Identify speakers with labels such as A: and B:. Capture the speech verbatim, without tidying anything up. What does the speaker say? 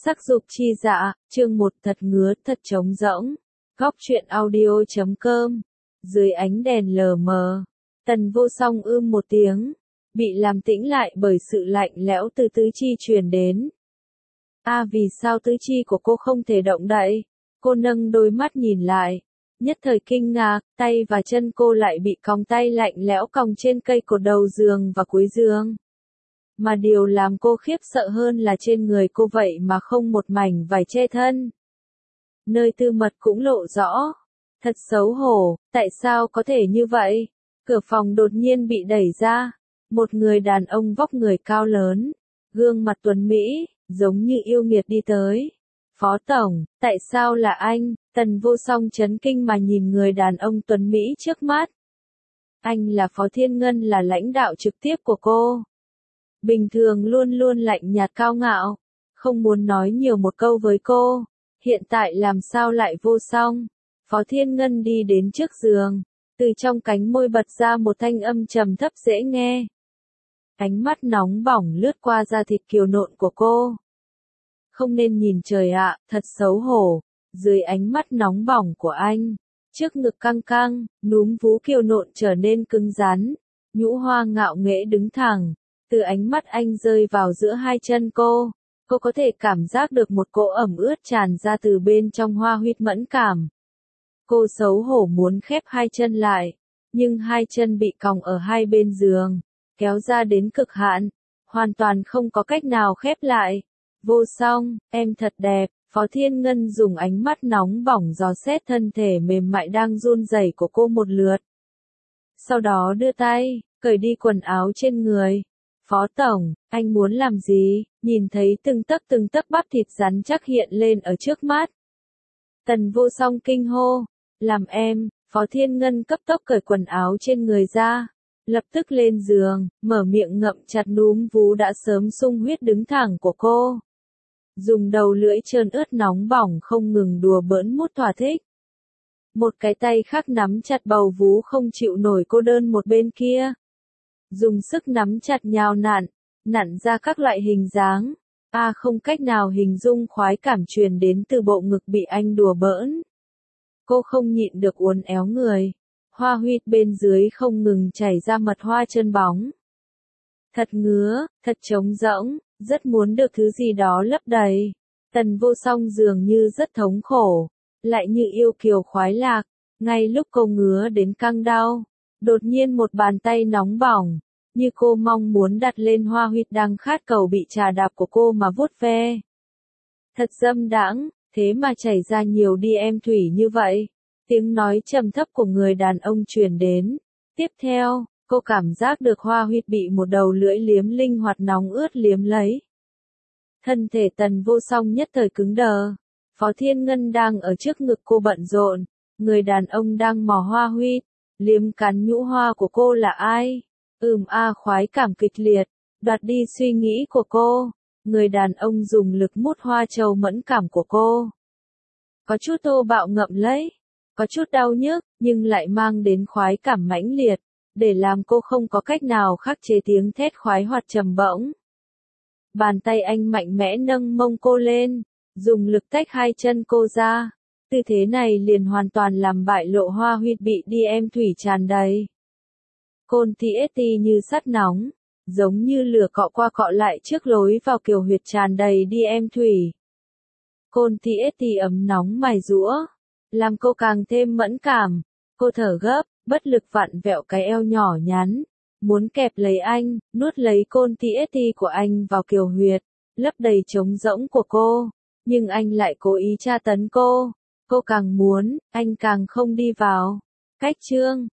A: Sắc dục chi dạ, chương một thật ngứa thật trống rỗng. Góc truyện audio chấm com. Dưới ánh đèn lờ mờ, Tần Vô Song ưm một tiếng, bị làm tĩnh lại bởi sự lạnh lẽo từ tứ chi truyền đến. A à, vì sao tứ chi của cô không thể động đậy? Cô nâng đôi mắt nhìn lại, nhất thời kinh ngạc, tay và chân cô lại bị còng tay lạnh lẽo còng trên cây cột đầu giường và cuối giường. Mà điều làm cô khiếp sợ hơn là trên người cô vậy mà không một mảnh vải che thân. Nơi tư mật cũng lộ rõ. Thật xấu hổ, tại sao có thể như vậy? Cửa phòng đột nhiên bị đẩy ra. Một người đàn ông vóc người cao lớn, gương mặt tuấn mỹ, giống như yêu nghiệt đi tới. Phó Tổng, tại sao là anh? Tần Vô Song chấn kinh mà nhìn người đàn ông tuấn mỹ trước mắt. Anh là Phó Thiên Ngân, là lãnh đạo trực tiếp của cô. Bình thường luôn luôn lạnh nhạt cao ngạo, không muốn nói nhiều một câu với cô. Hiện tại làm sao lại Vô Song? Phó Thiên Ngân đi đến trước giường, từ trong cánh môi bật ra một thanh âm trầm thấp dễ nghe. Ánh mắt nóng bỏng lướt qua da thịt kiều nộn của cô. Không nên nhìn trời ạ, thật xấu hổ. Dưới ánh mắt nóng bỏng của anh, trước ngực căng căng, núm vú kiều nộn trở nên cứng rắn, nhũ hoa ngạo nghễ đứng thẳng. Từ ánh mắt anh rơi vào giữa hai chân cô, cô có thể cảm giác được một cỗ ẩm ướt tràn ra từ bên trong hoa huyệt mẫn cảm. Cô xấu hổ muốn khép hai chân lại, nhưng hai chân bị còng ở hai bên giường, kéo ra đến cực hạn, hoàn toàn không có cách nào khép lại. Vô Song, em thật đẹp. Phó Thiên Ngân dùng ánh mắt nóng bỏng dò xét thân thể mềm mại đang run rẩy của cô một lượt. Sau đó đưa tay, cởi đi quần áo trên người. Phó Tổng, anh muốn làm gì? Nhìn thấy từng tấc từng tấc bắp thịt rắn chắc hiện lên ở trước mắt. Tần Vô Song kinh hô, làm em. Phó Thiên Ngân cấp tốc cởi quần áo trên người ra, lập tức lên giường, mở miệng ngậm chặt núm vú đã sớm sung huyết đứng thẳng của cô. Dùng đầu lưỡi trơn ướt nóng bỏng không ngừng đùa bỡn mút thỏa thích. Một cái tay khác nắm chặt bầu vú không chịu nổi cô đơn một bên kia. Dùng sức nắm chặt nhào nặn, nặn ra các loại hình dáng. A à, không cách nào hình dung khoái cảm truyền đến từ bộ ngực bị anh đùa bỡn. Cô không nhịn được uốn éo người. Hoa huyệt bên dưới không ngừng chảy ra mật hoa chân bóng. Thật ngứa, thật trống rỗng, rất muốn được thứ gì đó lấp đầy. Tần Vô Song dường như rất thống khổ, lại như yêu kiều khoái lạc. Ngay lúc cô ngứa đến căng đau, đột nhiên một bàn tay nóng bỏng, như cô mong muốn đặt lên hoa huyệt đang khát cầu bị trà đạp của cô mà vuốt ve. Thật dâm đãng, thế mà chảy ra nhiều đi em thủy như vậy. Tiếng nói trầm thấp của người đàn ông truyền đến. Tiếp theo, cô cảm giác được hoa huyệt bị một đầu lưỡi liếm linh hoạt nóng ướt liếm lấy. Thân thể Tần Vô Song nhất thời cứng đờ. Phó Thiên Ngân đang ở trước ngực cô bận rộn. Người đàn ông đang mò hoa huyệt, liếm cắn nhũ hoa của cô là ai? Ừm a à, khoái cảm kịch liệt, đoạt đi suy nghĩ của cô. Người đàn ông dùng lực mút hoa trầu mẫn cảm của cô. Có chút thô bạo ngậm lấy, có chút đau nhức, nhưng lại mang đến khoái cảm mãnh liệt, để làm cô không có cách nào khắc chế tiếng thét khoái hoạt trầm bổng. Bàn tay anh mạnh mẽ nâng mông cô lên, dùng lực tách hai chân cô ra. Tư thế này liền hoàn toàn làm bại lộ hoa huyệt bị đi em thủy tràn đầy. Côn T S T như sắt nóng, giống như lửa cọ qua cọ lại trước lối vào kiều huyệt tràn đầy đi em thủy. Côn T S T ấm nóng mài giũa, làm cô càng thêm mẫn cảm. Cô thở gấp, bất lực vặn vẹo cái eo nhỏ nhắn, muốn kẹp lấy anh, nuốt lấy côn T S T của anh vào kiều huyệt, lấp đầy trống rỗng của cô. Nhưng anh lại cố ý tra tấn cô. Cô càng muốn, anh càng không đi vào. Cách chương